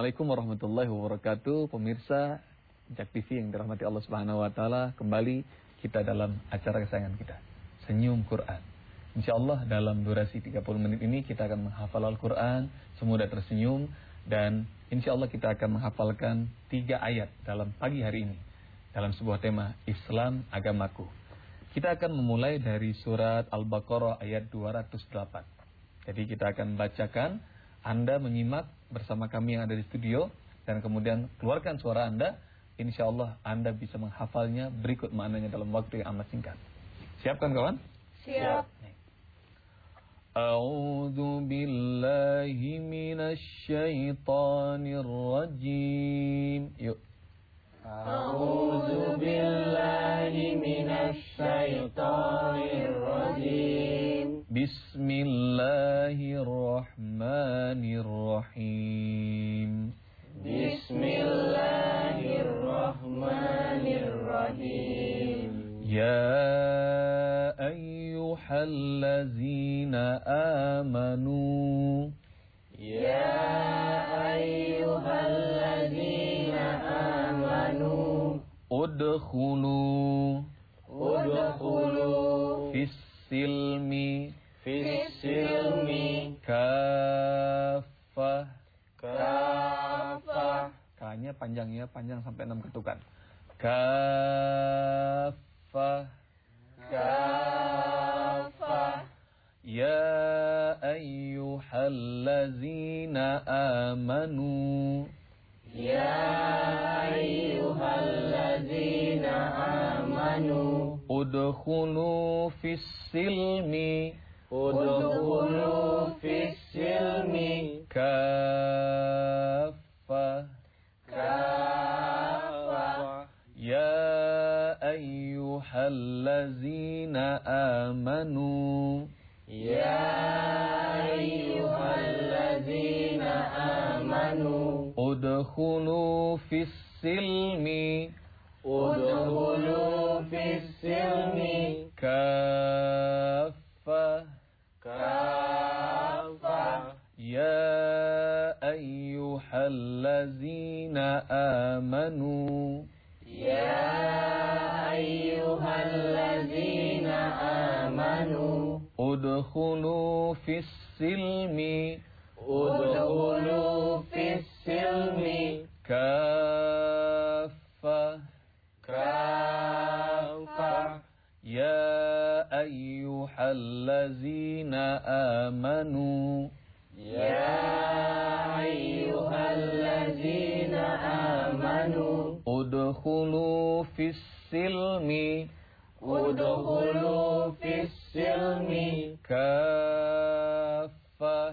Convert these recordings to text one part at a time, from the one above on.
Assalamualaikum warahmatullahi wabarakatuh. Pemirsa Jak TV yang dirahmati Allah Subhanahu wa taala, kembali kita dalam acara kesayangan kita, Senyum Quran. Insyaallah dalam durasi 30 menit ini kita akan menghafal Al-Quran semudah tersenyum, dan insyaallah kita akan menghafalkan 3 ayat dalam pagi hari ini dalam sebuah tema Islam Agamaku. Kita akan memulai dari surat Al-Baqarah ayat 208. Jadi kita akan bacakan, Anda menyimak bersama kami yang ada di studio, dan kemudian keluarkan suara Anda. InsyaAllah Anda bisa menghafalnya berikut maknanya dalam waktu yang amat singkat. Siapkan kawan? Siap. A'udzu billahi minasy syaithanir rajim. Yuk. A'udzu billahi minasy syaithanir rajim. Bismillahirrahmanirrahim. Bismillahirrahmanirrahim. Ya ayyuhallazina amanu. Ya ayyuhallazina amanu. Udkhulu Fis-silmi Kafah. K-nya panjang sampai 6 ketukan. Kafah. Ya ayyuhallazina amanu. Ya ayyuhallazina amanu. Udkhulu fis-silmi Kafah. Ya ayyuhallazina amanu. Ya ayyuhallazina amanu. Udkhulu fis-silmi Kafah. Ya ayyuhallazina amanu. Ya ayyuhallazina amanu. Udkhulu fis-silmi Kafah. Ya ayyuhallazina amanu. Ya ayyuhallazina amanu. Udkhulu fis-silmi Kafah.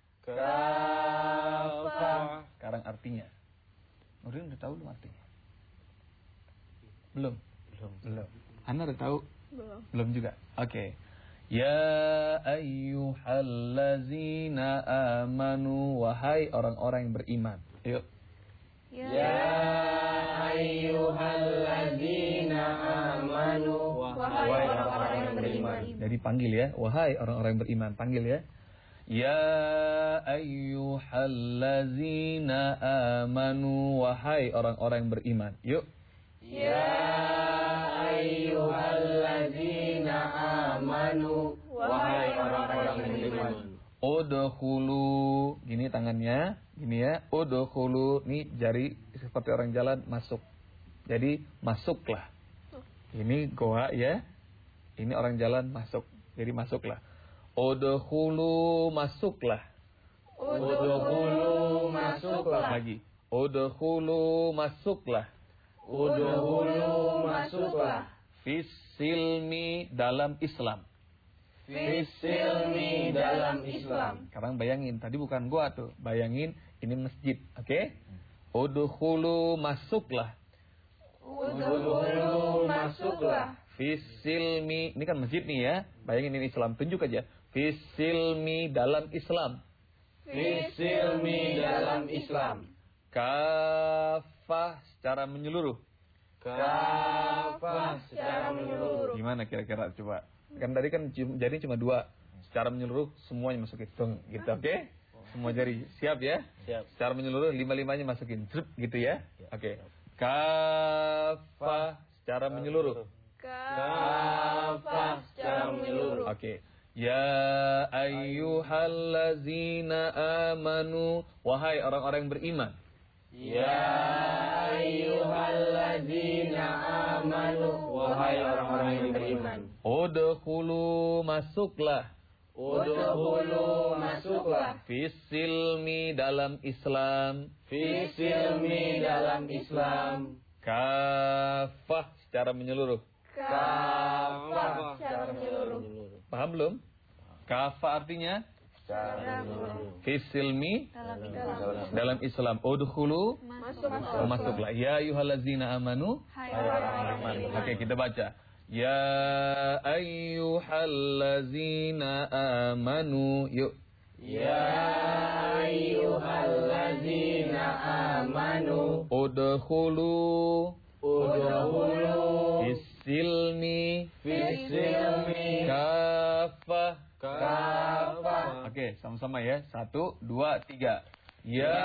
Sekarang artinya. Nurdin udah tahu belum artinya? Belum. Anda udah tahu? Belum juga. Oke. Ya ayyuhallazina amanu, wahai orang-orang yang beriman. Yuk. Ya ayyuhallazina amanu. Wahai orang-orang yang beriman. Jadi panggil ya, wahai orang-orang yang beriman, panggil ya. Ya ayyuhallazina amanu, wahai orang-orang yang beriman. Yuk. Ya ayyuhallazina amanu. Wahai orang-orang yang beriman. Udkhulu, gini tangannya, gini ya. Udkhulu, nih jari seperti orang jalan masuk. Jadi masuklah. Ini goa ya. Ini orang jalan masuk. Jadi masuklah. Udkhulu, masuklah. Lagi. Udkhulu, masuklah. Fis-silmi, dalam Islam. Sekarang bayangin, tadi bukan gua tuh. Bayangin ini masjid, oke? Udkhulu, masuklah. Fis-silmi, ini kan masjid nih ya. Bayangin ini Islam, tunjuk aja. Fis-silmi, dalam Islam. Kafah, secara menyeluruh. Gimana kira-kira coba? Kan tadi kan jadi cuma 2. Secara menyeluruh semuanya masuk hitung gitu, oke? semua jari. Siap ya? Siap. Secara menyeluruh, 5-5-nya masukin. Zrup, gitu ya? Oke. Kafah secara menyeluruh. Kafah secara menyeluruh. Oke. Ya ayyuhallazina amanu. Wahai orang-orang yang beriman. Ya ayyuhallazina amanu. Wahai orang-orang yang beriman. Udkhulu, masuklah. Udkhulu, masuklah. Fisilmi, dalam Islam. Fisilmi, dalam Islam. Kafah secara menyeluruh. Kafah secara menyeluruh. Paham belum? Kafah artinya Secara menyeluruh. fisilmi, dalam Islam. Udkhulu, masuklah. Ya ayyuhallazina amanu. Oke, kita baca. Ya ayyuhallazina amanu. Yuk. Ya ayyuhallazina amanu. Udkhulu, fisilmi, kafah. Oke, sama-sama ya. 1, 2, 3. Ya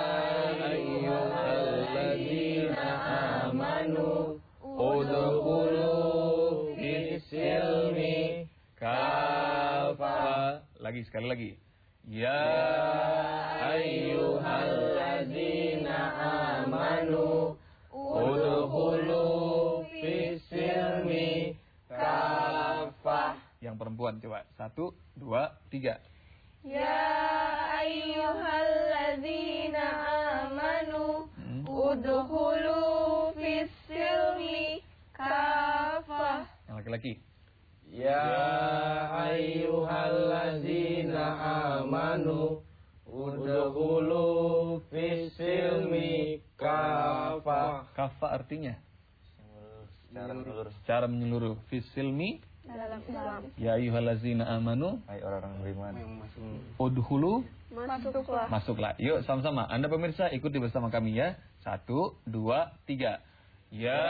ayyuhallazina amanu. Udkhulu, fisilmi, kafah. Lagi, sekali lagi. Ya ayyuhallazina amanu. Udkhulu fisilmi kafah. Yang perempuan coba. 1, 2, 3. Ya ayyuhallazina amanu. Udkhulu fis-silmi kafah. Yang laki-laki. Ya ayyuhallazina amanu. Udkhulu fisilmi kafah. Kafah artinya Secara secara menyeluruh. menyeluruh. Fisilmi, Dalam Islam. ya ayyuhallazina amanu. Hai orang-orang beriman. Udkhulu, Masuklah. masuklah. Yuk sama-sama. Anda pemirsa ikuti bersama kami ya. 1, 2, 3. Ya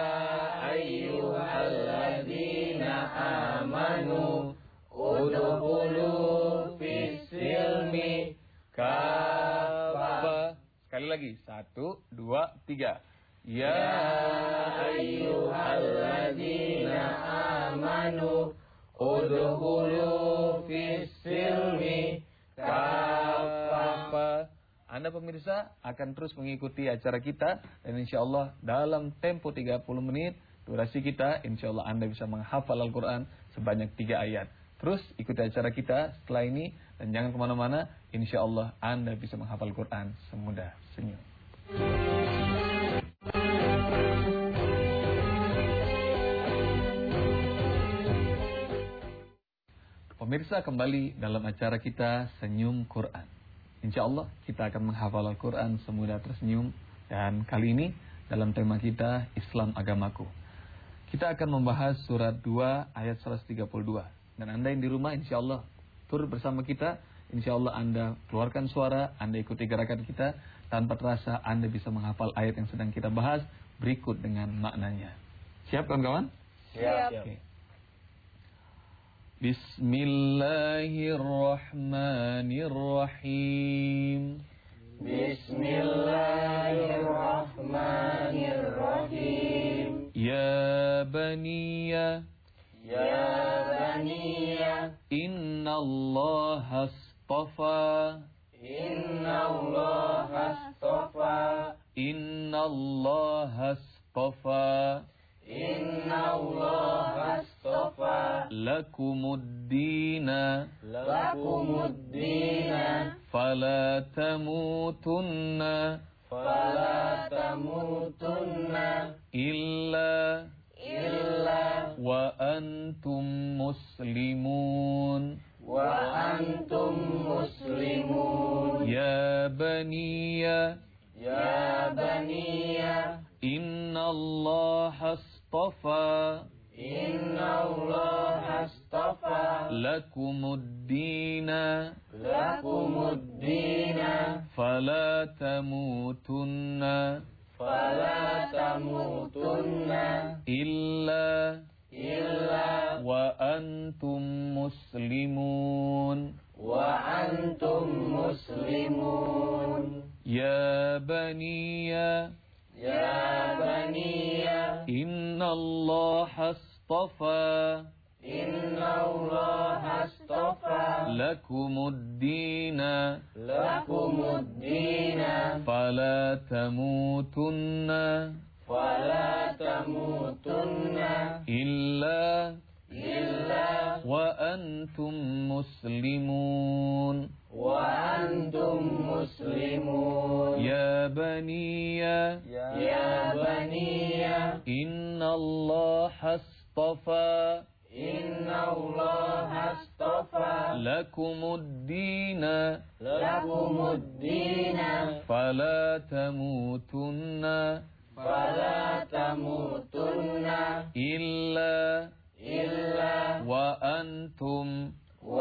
ayyuhallazina amanu. Udkhulu fisilmi kafah. Sekali lagi. 1, 2, 3. Ya ayyuhallazina amanu. Udkhulu fisilmi kafah. Anda pemirsa akan terus mengikuti acara kita dan insya Allah dalam tempo 30 menit durasi kita, insya Allah Anda bisa menghafal Al-Quran sebanyak 3 ayat. Terus ikuti acara kita setelah ini dan jangan kemana-mana, insya Allah Anda bisa menghafal Al-Quran semudah senyum. Pemirsa, kembali dalam acara kita Senyum Quran. Insya Allah kita akan menghafal Al-Quran semudah tersenyum. Dan kali ini dalam tema kita Islam Agamaku. Kita akan membahas surat 2 ayat 132. Dan Anda yang di rumah insya Allah turut bersama kita. Insya Allah Anda keluarkan suara, Anda ikuti gerakan kita. Tanpa terasa Anda bisa menghafal ayat yang sedang kita bahas berikut dengan maknanya. Siap kawan-kawan? Siap. Oke. Bismillahirrahmanirrahim. Bismillahirrahmanirrahim. Ya baniya. Ya baniya. Innallaha astafa. Innallaha astafa. Innallaha astafa. Innallaha astafa. Lakumuddina. Lakumuddina. Fala tamutunna. Fala tamutunna. Illa wa antum muslimun. Wa antum muslimun. Ya baniya. Ya baniya. Innallaha astafa. Innallaha astafa. Lakumuddina. Lakumuddina. Fala tamutunna. Fala tamutunna. Illa Illa wa antum muslimun. wa antum muslimun. مسلمون يا بني يا بني إن الله اصطفى إن الله اصطفى لكم الدين لكم الدين فلا تموتن فلا تموتن إلا إلا وأنتم مسلمون وأنتم مسلمون يا بني يا بني إن الله اصطفى إن الله اصطفى لكم الدين لكم الدين فلا تموتن فلا تموتن إلا وأنتم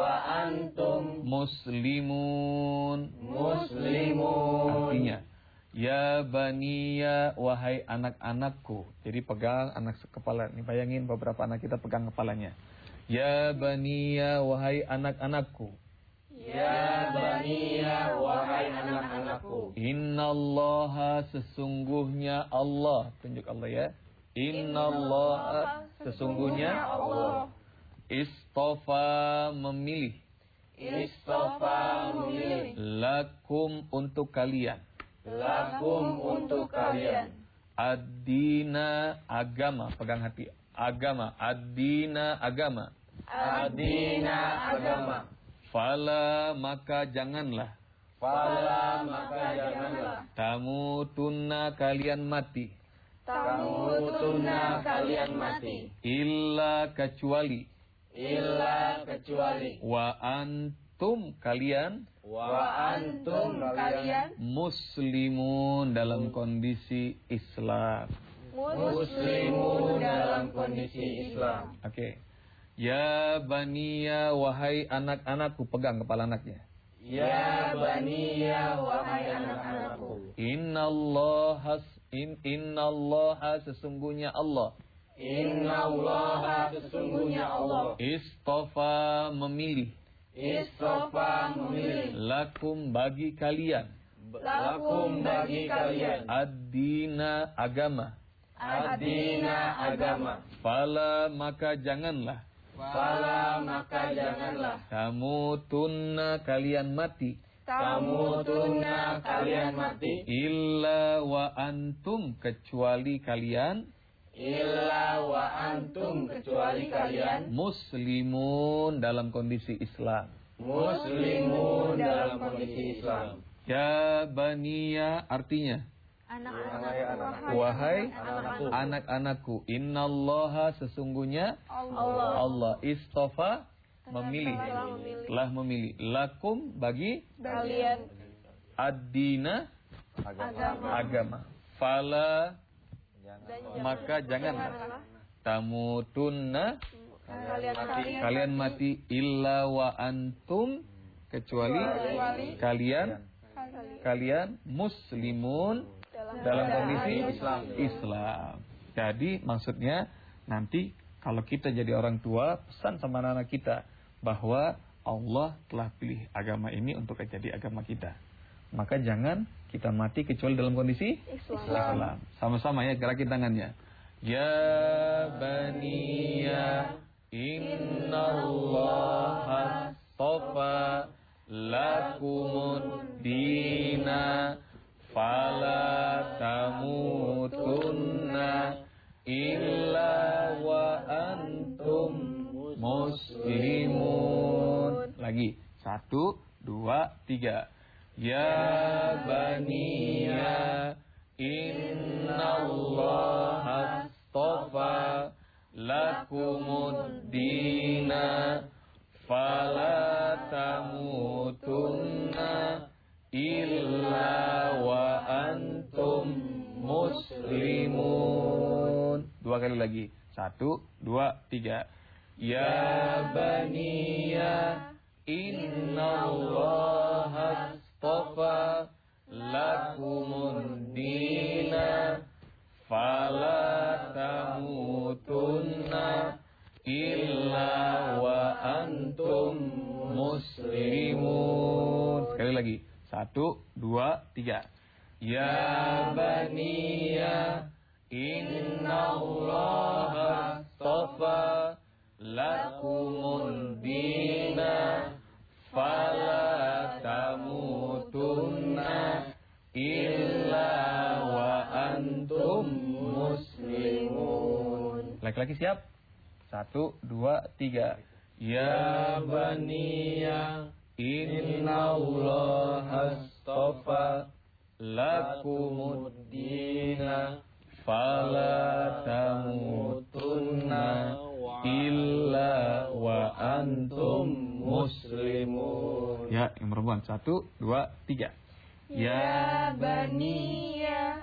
muslimun. Artinya, ya baniya, wahai anak-anakku. Jadi pegang anak kepala. Ini bayangin beberapa anak kita pegang kepalanya. Ya baniya, wahai anak-anakku. Ya baniya, wahai anak-anakku. Innallaha, sesungguhnya Allah. Tunjuk Allah ya. Innallaha, sesungguhnya Allah. Istofa, memilih. Istofa, memilih. Lakum, untuk kalian. Lakum, untuk kalian. Ad-dina, agama. Pegang hati. Agama. Ad-dina, agama. Ad-dina, agama. Fala, maka janganlah. Fala, maka janganlah. Tamutunna, kalian mati. Tamutunna, kalian mati. Illa, kecuali. Illa, kecuali. Wa antum, kalian. Wa antum, kalian. Muslimun, dalam kondisi Islam. Muslimun, dalam kondisi Islam. Oke. Ya baniya, wahai anak-anakku. Pegang kepala anaknya. Ya baniya, wahai anak-anakku. Innallaha, sesungguhnya Allah. Innallaha, sesungguhnya Allah. Istofa, memilih. Istofa, memilih. Lakum, bagi kalian. Lakum, bagi kalian. Ad-dina, agama. Ad-dina, agama. Fala, maka janganlah. Fala, maka janganlah. Tamutunna, kalian mati. Tamutunna, kalian mati. Illa wa antum, kecuali kalian. Illa wa antum, kecuali kalian. Muslimun, dalam kondisi Islam. Muslimun, dalam kondisi Islam. Ya baniya, artinya. Wahai anak-anakku. Innallaha, sesungguhnya Allah. Istofa, memilih. Telah memilih. Lakum, bagi kalian. ad-dina, agama. Fala, maka janganlah. Tamutunna, kalian mati. Illa wa antum, kecuali kalian muslimun, dalam kondisi Islam. Jadi maksudnya nanti kalau kita jadi orang tua, pesan sama anak-anak kita bahwa Allah telah pilih agama ini untuk jadi agama kita. Maka jangan kita mati kecuali dalam kondisi Islam. Sama-sama ya, gerakin tangannya. Ya baniya, innallaha astafa lakumud dina fala tamutunna illa wa antum muslimun. Lagi. 1, 2, 3. Ya baniya, innallaha astafa lakumud dina fala tamutunna illa wa antum muslimun. 2 kali lagi. 1, 2, 3. Ya baniya, innallaha astafa lakumud dina fala tamutunna illa wa antum muslimun. Sekali lagi. 1, 1, 2, 3. Ya baniya innallaha astafa lakumud dina fala tamutunna illa wa antum muslimun. Laki-laki siap? 1, 2, 3. Ya baniya innallaha astafa lakumud dina fala tamutunna illa wa antum muslimun. Ya, yang perempuan. 1, 2, 3. Ya baniya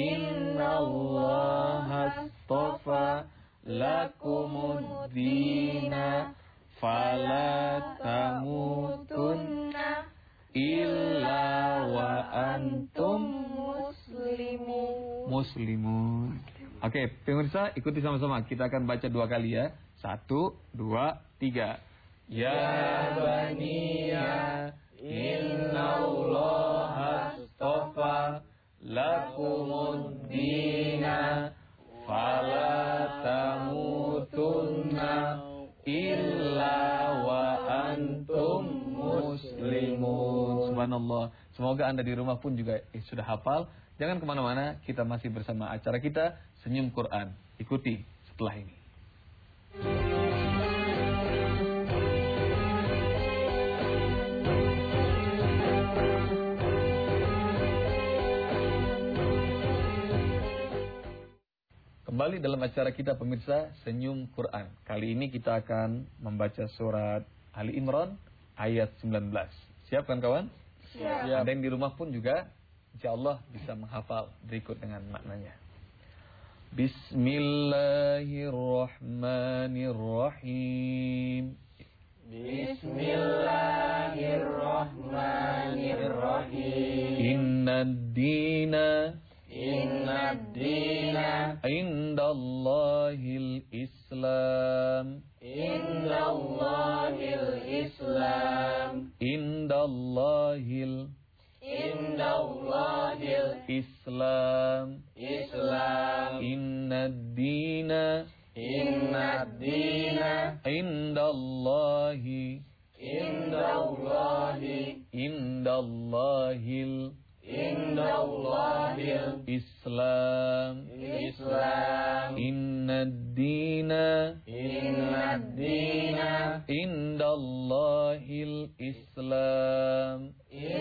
innallaha astafa lakumud dina fala tamutunna illa wa antum muslimun. Oke, pemirsa ikuti sama-sama. Kita akan baca 2 kali ya. 1, 2, 3. Ya baniya innallaha astafa lakumud dina fala tamutunna illa wa antum muslimun. Subhanallah. Semoga Anda di rumah pun juga sudah hafal. Jangan kemana-mana, kita masih bersama acara kita Senyum Quran. Ikuti setelah ini. Kembali dalam acara kita pemirsa Senyum Quran. Kali ini kita akan membaca surat Ali Imran ayat 19. Siap kan kawan? Siap. Ada yang di rumah pun juga insyaallah bisa menghafal berikut dengan maknanya. Bismillahirrahmanirrahim. Bismillahirrahmanirrahim. Innad dina indallahil Islam. Indallahil Islam. Indallahil Islam. Islam. Innad dina indallahi indallahil Islam. Innad dina indallahil Islam.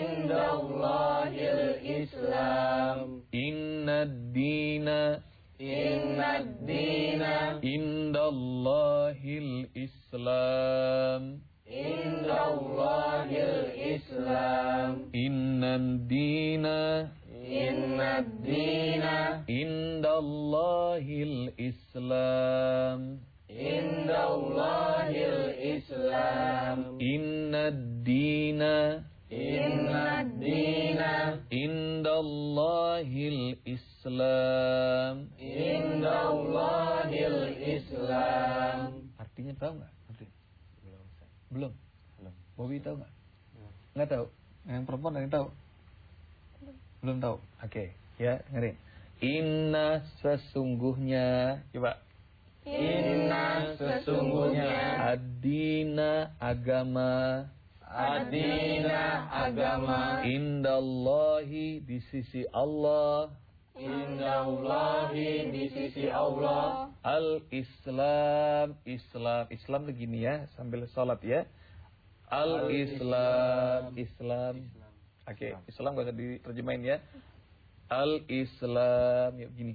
Innad dina indallahil Islam. Innad dina indallahil Islam. Innad dina indallahil Islam. Artinya tahu nggak? Belum. Bobby tahu nggak? Nggak tahu. Yang perempuan ada yang tahu? Belum tahu. Oke, ya dengerin. Inna sesungguhnya, coba. Inna sesungguhnya Ad-dina agama. Ad-dina agama. Indallahi di sisi Allah. Indallahi di sisi Allah. Al-Islam. Islam begini ya, sambil sholat ya. Al-Islam. Oke, Islam gak usah diterjemahin ya. Al-Islam. Yuk gini.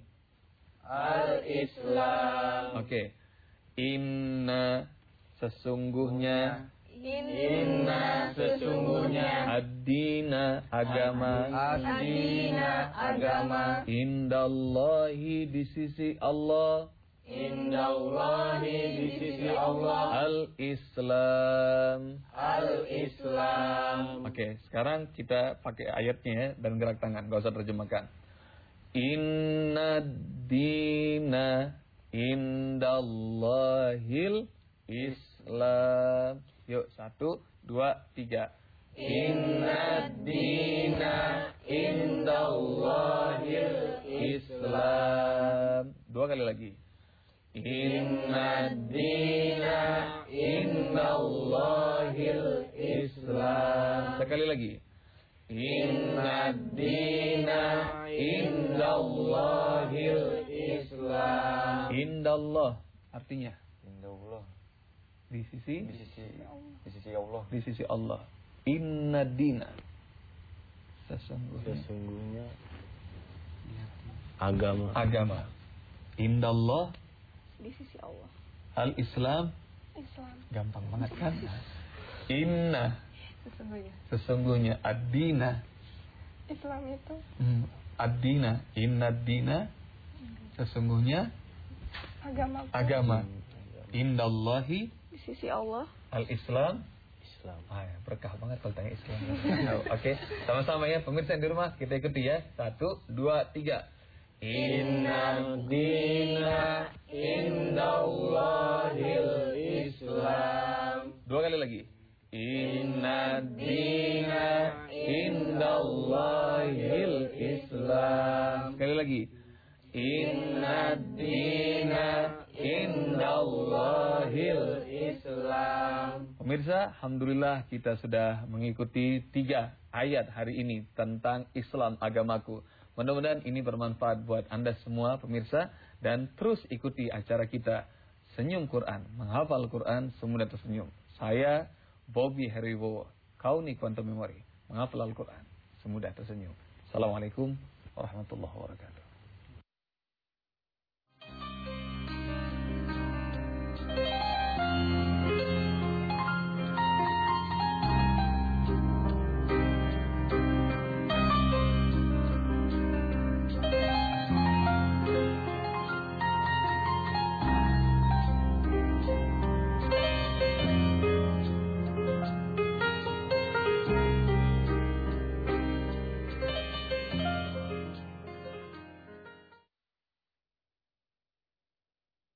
Al-Islam. Oke. Inna sesungguhnya. Inna sesungguhnya. Ad-dina agama. Ad-dina agama. Indallahi di sisi Allah. Indallahi di sisi Allah. Al-Islam. Al-Islam. Oke, sekarang kita pakai ayatnya ya, dan gerak tangan, gak usah terjemahkan. Inna dina indallahil Islam. Yuk, 1, 2, 3. Innad dina indallahil Islam. Dua kali lagi. Innad dina indallahil Islam. Sekali lagi. Innad dina indallahil Islam. Indallah artinya Indallah. di sisi Allah. Di sisi Allah. Innad dina sesungguhnya agama. Indallah Di sisi Allah. al-Islam. Islam. Gampang banget kan? Inna Sesungguhnya. sesungguhnya ad-dina. Islam itu. Ad-dina, innad dina sesungguhnya agama. Indallahi Di sisi Allah. al-Islam. Ya, berkah banget kalau tanya Islam. Oke, sama-sama ya pemirsa di rumah kita ikuti ya. 1, 2, 3. Innad dina indallahil Islam. Dua kali lagi. Innad dina indallahil Islam. Sekali lagi. Innad dina indallahil Islam. Pemirsa, alhamdulillah kita sudah mengikuti 3 ayat hari ini tentang Islam agamaku. Mudah-mudahan ini bermanfaat buat Anda semua pemirsa, dan terus ikuti acara kita Senyum Quran, menghafal Quran semudah tersenyum. Saya Bobby Heribowo, Kauni Quantum Memory, menghafal Al-Quran semudah tersenyum. Assalamualaikum warahmatullahi wabarakatuh.